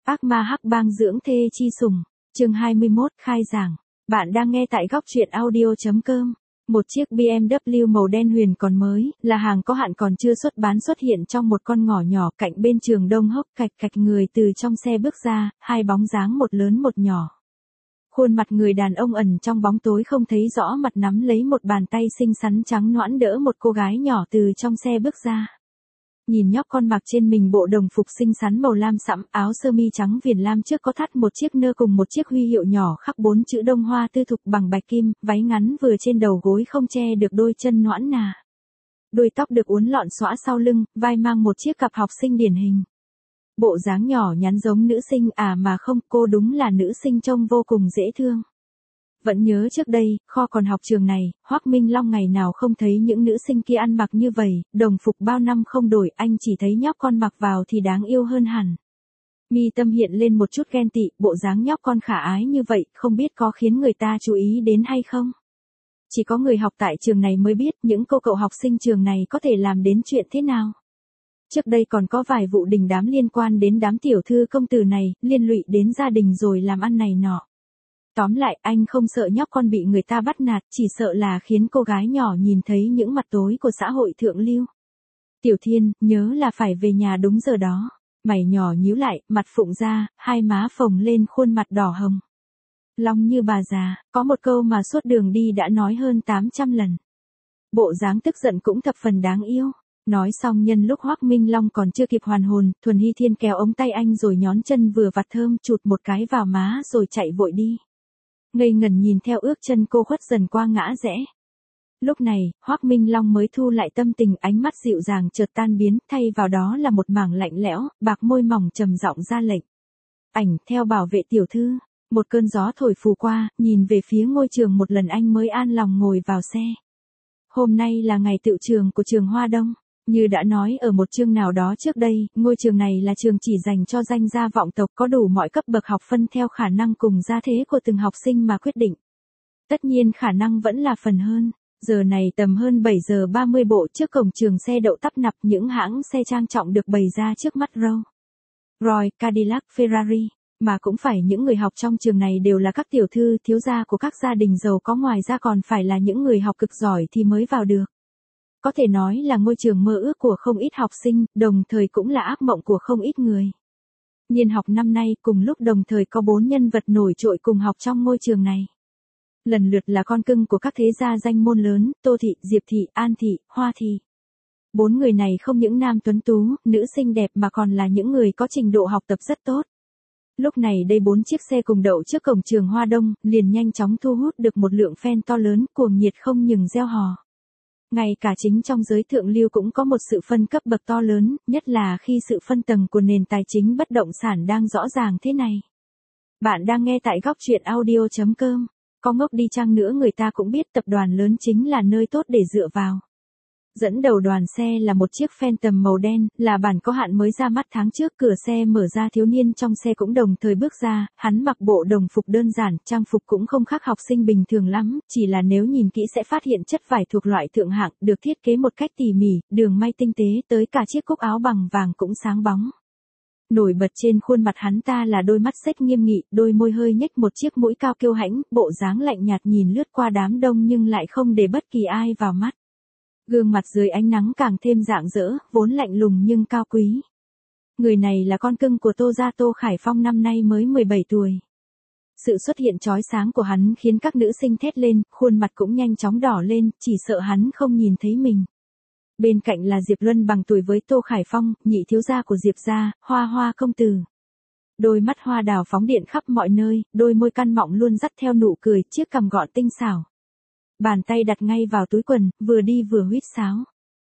Ác ma hắc bang dưỡng thê chi sủng, chương 21 khai giảng. Bạn đang nghe tại góc truyện audio.com. Một chiếc BMW màu đen huyền còn mới, là hàng có hạn còn chưa xuất bán xuất hiện trong một con ngõ nhỏ cạnh bên trường Đông Hốc. Cạch cạch, người từ trong xe bước ra, hai bóng dáng một lớn một nhỏ. Khuôn mặt người đàn ông ẩn trong bóng tối không thấy rõ, mặt nắm lấy một bàn tay xinh xắn trắng nõn đỡ một cô gái nhỏ từ trong xe bước ra. Nhìn nhóc con mặc trên mình bộ đồng phục xinh xắn màu lam sẫm, áo sơ mi trắng viền lam trước có thắt một chiếc nơ cùng một chiếc huy hiệu nhỏ khắc 4 chữ Đông Hoa tư thục bằng bạch kim, váy ngắn vừa trên đầu gối không che được đôi chân nõn nà. Đuôi tóc được uốn lọn xõa sau lưng, vai mang một chiếc cặp học sinh điển hình. Bộ dáng nhỏ nhắn giống nữ sinh mà không, cô đúng là nữ sinh trông vô cùng dễ thương. Vẫn nhớ trước đây, kho còn học trường này, Hoắc Minh Long ngày nào không thấy những nữ sinh kia ăn mặc như vậy, đồng phục bao năm không đổi, anh chỉ thấy nhóc con mặc vào thì đáng yêu hơn hẳn. Mi tâm hiện lên một chút ghen tị, bộ dáng nhóc con khả ái như vậy, không biết có khiến người ta chú ý đến hay không? Chỉ có người học tại trường này mới biết những cô cậu học sinh trường này có thể làm đến chuyện thế nào. Trước đây còn có vài vụ đình đám liên quan đến đám tiểu thư công tử này, liên lụy đến gia đình rồi làm ăn này nọ. Tóm lại, anh không sợ nhóc con bị người ta bắt nạt, chỉ sợ là khiến cô gái nhỏ nhìn thấy những mặt tối của xã hội thượng lưu. Tiểu Thiên, nhớ là phải về nhà đúng giờ đó. Mày nhỏ nhíu lại, mặt phụng ra, hai má phồng lên, khuôn mặt đỏ hồng. Long như bà già, có một câu mà suốt đường đi đã nói hơn 800 lần. Bộ dáng tức giận cũng thập phần đáng yêu. Nói xong nhân lúc Hoắc Minh Long còn chưa kịp hoàn hồn, Thuần Hy Thiên kéo ống tay anh rồi nhón chân vừa vặt thơm chụt một cái vào má rồi chạy vội đi. Ngây ngẩn nhìn theo ước chân cô khuất dần qua ngã rẽ. Lúc này, Hoắc Minh Long mới thu lại tâm tình, ánh mắt dịu dàng chợt tan biến, thay vào đó là một mảng lạnh lẽo, bạc môi mỏng trầm giọng ra lệnh. Ảnh, theo bảo vệ tiểu thư. Một cơn gió thổi phù qua, nhìn về phía ngôi trường một lần anh mới an lòng ngồi vào xe. Hôm nay là ngày tựu trường của trường Hoa Đông. Như đã nói ở một chương nào đó trước đây, ngôi trường này là trường chỉ dành cho danh gia vọng tộc, có đủ mọi cấp bậc học phân theo khả năng cùng gia thế của từng học sinh mà quyết định. Tất nhiên khả năng vẫn là phần hơn. Giờ này tầm hơn 7 giờ 30 bộ, trước cổng trường xe đậu tấp nập, những hãng xe trang trọng được bày ra trước mắt Rolls Royce, Cadillac, Ferrari. Mà cũng phải những người học trong trường này đều là các tiểu thư, thiếu gia của các gia đình giàu có, ngoài ra còn phải là những người học cực giỏi thì mới vào được. Có thể nói là ngôi trường mơ ước của không ít học sinh, đồng thời cũng là ác mộng của không ít người. Niên học năm nay cùng lúc đồng thời có 4 nhân vật nổi trội cùng học trong ngôi trường này. Lần lượt là con cưng của các thế gia danh môn lớn, Tô Thị, Diệp Thị, An Thị, Hoa Thị. 4 người này không những nam tuấn tú, nữ xinh đẹp mà còn là những người có trình độ học tập rất tốt. Lúc này đây 4 chiếc xe cùng đậu trước cổng trường Hoa Đông, liền nhanh chóng thu hút được một lượng fan to lớn, cuồng nhiệt không ngừng reo hò. Ngay cả chính trong giới thượng lưu cũng có một sự phân cấp bậc to lớn, nhất là khi sự phân tầng của nền tài chính bất động sản đang rõ ràng thế này. Bạn đang nghe tại góc truyện audio.com. Có ngốc đi chăng nữa người ta cũng biết tập đoàn lớn chính là nơi tốt để dựa vào. Dẫn đầu đoàn xe là một chiếc Phantom màu đen, là bản có hạn mới ra mắt tháng trước. Cửa xe mở ra, thiếu niên trong xe cũng đồng thời bước ra, hắn mặc bộ đồng phục đơn giản, trang phục cũng không khác học sinh bình thường lắm, chỉ là nếu nhìn kỹ sẽ phát hiện chất vải thuộc loại thượng hạng, được thiết kế một cách tỉ mỉ, đường may tinh tế, tới cả chiếc cúc áo bằng vàng cũng sáng bóng. Nổi bật trên khuôn mặt hắn ta là đôi mắt xếch nghiêm nghị, đôi môi hơi nhếch một chiếc mũi cao kiêu hãnh, bộ dáng lạnh nhạt nhìn lướt qua đám đông nhưng lại không để bất kỳ ai vào mắt. Gương mặt dưới ánh nắng càng thêm rạng rỡ, vốn lạnh lùng nhưng cao quý. Người này là con cưng của Tô gia, Tô Khải Phong, năm nay mới 17 tuổi. Sự xuất hiện chói sáng của hắn khiến các nữ sinh thét lên, khuôn mặt cũng nhanh chóng đỏ lên, chỉ sợ hắn không nhìn thấy mình. Bên cạnh là Diệp Luân bằng tuổi với Tô Khải Phong, nhị thiếu gia của Diệp gia, Hoa Hoa công tử. Đôi mắt hoa đào phóng điện khắp mọi nơi, đôi môi căn mọng luôn dắt theo nụ cười, chiếc cằm gọn tinh xảo. Bàn tay đặt ngay vào túi quần, vừa đi vừa huýt sáo.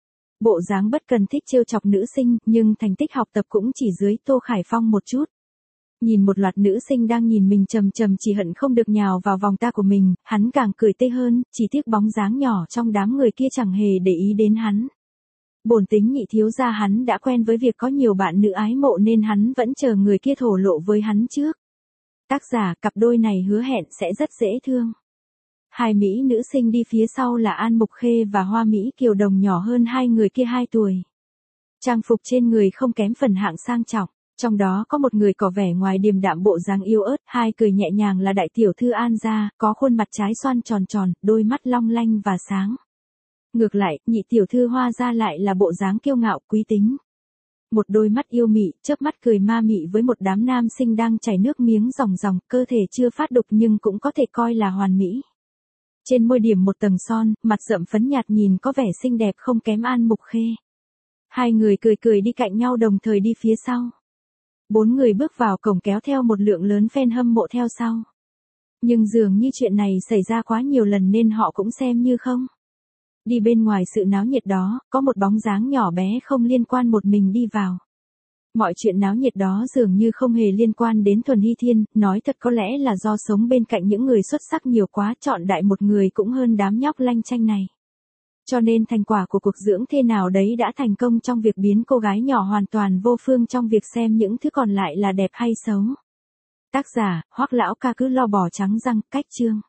Bộ dáng bất cần thích trêu chọc nữ sinh, nhưng thành tích học tập cũng chỉ dưới Tô Khải Phong một chút. Nhìn một loạt nữ sinh đang nhìn mình trầm trầm chỉ hận không được nhào vào vòng ta của mình, hắn càng cười tê hơn, chỉ tiếc bóng dáng nhỏ trong đám người kia chẳng hề để ý đến hắn. Bổn tính nhị thiếu gia hắn đã quen với việc có nhiều bạn nữ ái mộ nên hắn vẫn chờ người kia thổ lộ với hắn trước. Tác giả, cặp đôi này hứa hẹn sẽ rất dễ thương. Hai mỹ nữ sinh đi phía sau là An Mục Khê và Hoa Mỹ Kiều Đồng, nhỏ hơn hai người kia 2 tuổi. Trang phục trên người không kém phần hạng sang trọng. Trong đó có một người có vẻ ngoài điềm đạm bộ dáng yếu ớt, hai cười nhẹ nhàng là đại tiểu thư An gia, có khuôn mặt trái xoan tròn tròn, đôi mắt long lanh và sáng. Ngược lại, nhị tiểu thư Hoa gia lại là bộ dáng kiêu ngạo quý tính. Một đôi mắt yêu mị, chớp mắt cười ma mị với một đám nam sinh đang chảy nước miếng ròng ròng, cơ thể chưa phát đục nhưng cũng có thể coi là hoàn mỹ. Trên môi điểm một tầng son, mặt rậm phấn nhạt nhìn có vẻ xinh đẹp không kém An Mục Khê. Hai người cười cười đi cạnh nhau đồng thời đi phía sau. 4 người bước vào cổng kéo theo một lượng lớn fan hâm mộ theo sau. Nhưng dường như chuyện này xảy ra quá nhiều lần nên họ cũng xem như không. Đi bên ngoài sự náo nhiệt đó, có một bóng dáng nhỏ bé không liên quan một mình đi vào. Mọi chuyện náo nhiệt đó dường như không hề liên quan đến Thuần Hy Thiên, nói thật có lẽ là do sống bên cạnh những người xuất sắc nhiều quá, chọn đại một người cũng hơn đám nhóc lanh chanh này. Cho nên thành quả của cuộc dưỡng thê nào đấy đã thành công trong việc biến cô gái nhỏ hoàn toàn vô phương trong việc xem những thứ còn lại là đẹp hay xấu. Tác giả, Hoắc Lão Ca cứ lo bò trắng răng, cách chương.